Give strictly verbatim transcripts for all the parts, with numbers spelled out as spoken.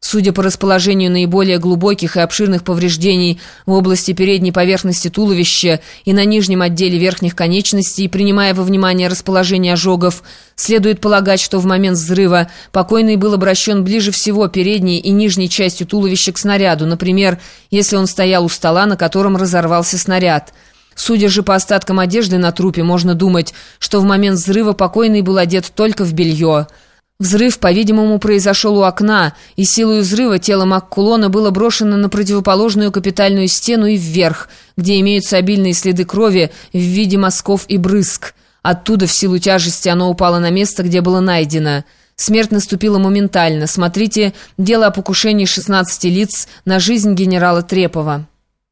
Судя по расположению наиболее глубоких и обширных повреждений в области передней поверхности туловища и на нижнем отделе верхних конечностей, принимая во внимание расположение ожогов, следует полагать, что в момент взрыва покойный был обращен ближе всего передней и нижней частью туловища к снаряду, например, если он стоял у стола, на котором разорвался снаряд. Судя же по остаткам одежды на трупе, можно думать, что в момент взрыва покойный был одет только в белье. Взрыв, по-видимому, произошел у окна, и силой взрыва тело Маккулона было брошено на противоположную капитальную стену и вверх, где имеются обильные следы крови в виде мазков и брызг. Оттуда в силу тяжести оно упало на место, где было найдено. Смерть наступила моментально. Смотрите «Дело о покушении шестнадцати лиц на жизнь генерала Трепова».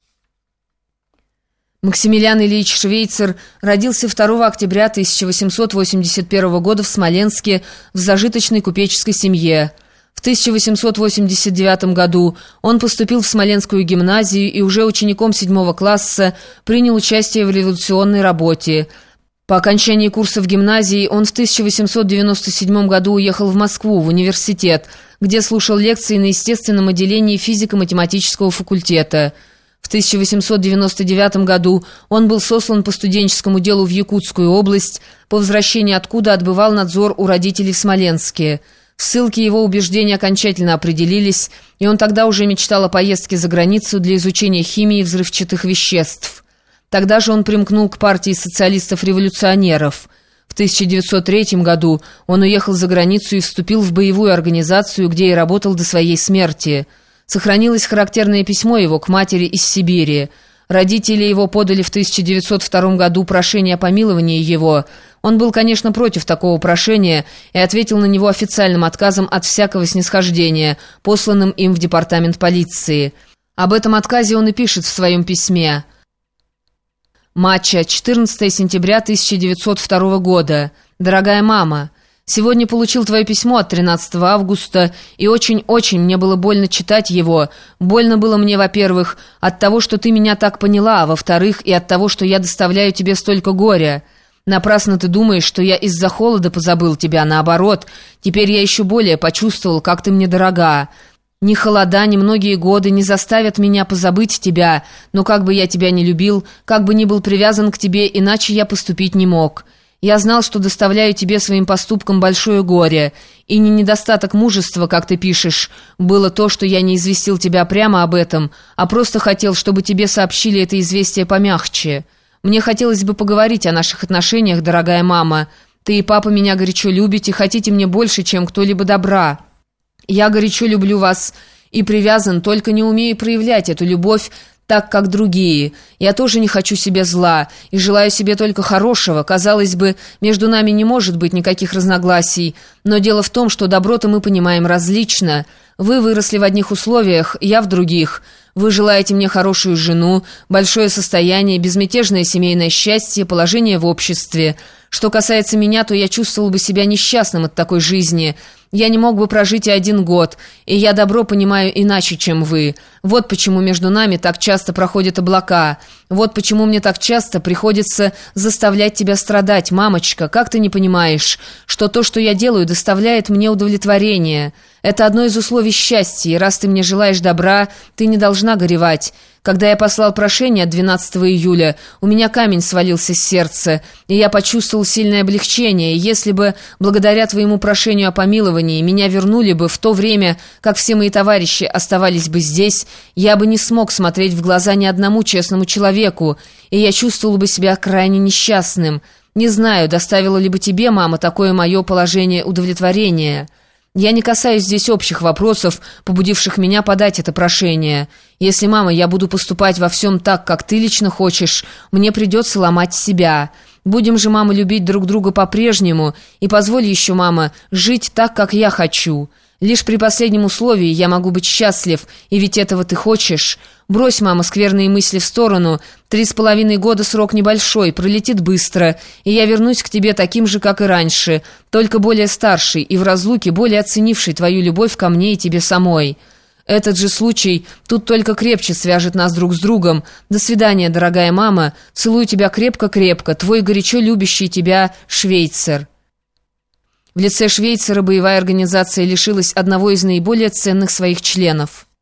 Максимилиан Ильич Швейцер родился второго октября тысяча восемьсот восемьдесят первого года в Смоленске в зажиточной купеческой семье. В тысяча восемьсот восемьдесят девятом году он поступил в Смоленскую гимназию и уже учеником седьмого класса принял участие в революционной работе. По окончании курса в гимназии он в тысяча восемьсот девяносто седьмом году уехал в Москву, в университет, где слушал лекции на естественном отделении физико-математического факультета. В тысяча восемьсот девяносто девятом году он был сослан по студенческому делу в Якутскую область, по возвращении откуда отбывал надзор у родителей в Смоленске. В ссылке его убеждения окончательно определились, и он тогда уже мечтал о поездке за границу для изучения химии взрывчатых веществ. Тогда же он примкнул к партии социалистов-революционеров. В тысяча девятьсот третьем году он уехал за границу и вступил в боевую организацию, где и работал до своей смерти. Сохранилось характерное письмо его к матери из Сибири. Родители его подали в тысяча девятьсот втором году прошение о помиловании его. Он был, конечно, против такого прошения и ответил на него официальным отказом от всякого снисхождения, посланным им в департамент полиции. Об этом отказе он и пишет в своем письме. Матча, четырнадцатого сентября тысяча девятьсот второго года. «Дорогая мама, сегодня получил твое письмо от тринадцатого августа, и очень-очень мне было больно читать его. Больно было мне, во-первых, от того, что ты меня так поняла, а во-вторых, и от того, что я доставляю тебе столько горя. Напрасно ты думаешь, что я из-за холода позабыл тебя, наоборот. Теперь я еще более почувствовал, как ты мне дорога. Ни холода, ни многие годы не заставят меня позабыть тебя, но как бы я тебя не любил, как бы ни был привязан к тебе, иначе я поступить не мог». Я знал, что доставляю тебе своим поступкам большое горе, и не недостаток мужества, как ты пишешь, было то, что я не известил тебя прямо об этом, а просто хотел, чтобы тебе сообщили это известие помягче. Мне хотелось бы поговорить о наших отношениях, дорогая мама. Ты и папа меня горячо любите, хотите мне больше, чем кто-либо добра. Я горячо люблю вас и привязан, только не умею проявлять эту любовь, так как другие. Я тоже не хочу себе зла и желаю себе только хорошего. Казалось бы, между нами не может быть никаких разногласий, но дело в том, что добро-то мы понимаем различно. Вы выросли в одних условиях, я в других. Вы желаете мне хорошую жену, большое состояние, безмятежное семейное счастье, положение в обществе. Что касается меня, то я чувствовал бы себя несчастным от такой жизни. Я не мог бы прожить и один год, и я добро понимаю иначе, чем вы. Вот почему между нами так часто проходят облака. Вот почему мне так часто приходится заставлять тебя страдать, мамочка. Как ты не понимаешь, что то, что я делаю, доставляет мне удовлетворение? Это одно из условий счастья, и раз ты мне желаешь добра, ты не должна горевать. Когда я послал прошение от двенадцатого июля, у меня камень свалился с сердца, и я почувствовал сильное облегчение. Если бы, благодаря твоему прошению о помиловании, меня вернули бы в то время, как все мои товарищи оставались бы здесь, я бы не смог смотреть в глаза ни одному честному человеку, и я чувствовал бы себя крайне несчастным. Не знаю, доставило ли бы тебе, мама, такое мое положение удовлетворения». Я не касаюсь здесь общих вопросов, побудивших меня подать это прошение. Если, мама, я буду поступать во всем так, как ты лично хочешь, мне придется ломать себя. Будем же, мама, любить друг друга по-прежнему, и позволь еще, мама, жить так, как я хочу. Лишь при последнем условии я могу быть счастлив, и ведь этого ты хочешь. Брось, мама, скверные мысли в сторону. Три с половиной года срок небольшой, пролетит быстро, и я вернусь к тебе таким же, как и раньше, только более старший и в разлуке более оценивший твою любовь ко мне и тебе самой. Этот же случай тут только крепче свяжет нас друг с другом. До свидания, дорогая мама. Целую тебя крепко-крепко. Твой горячо любящий тебя Швейцер». В лице Швейцера боевая организация лишилась одного из наиболее ценных своих членов.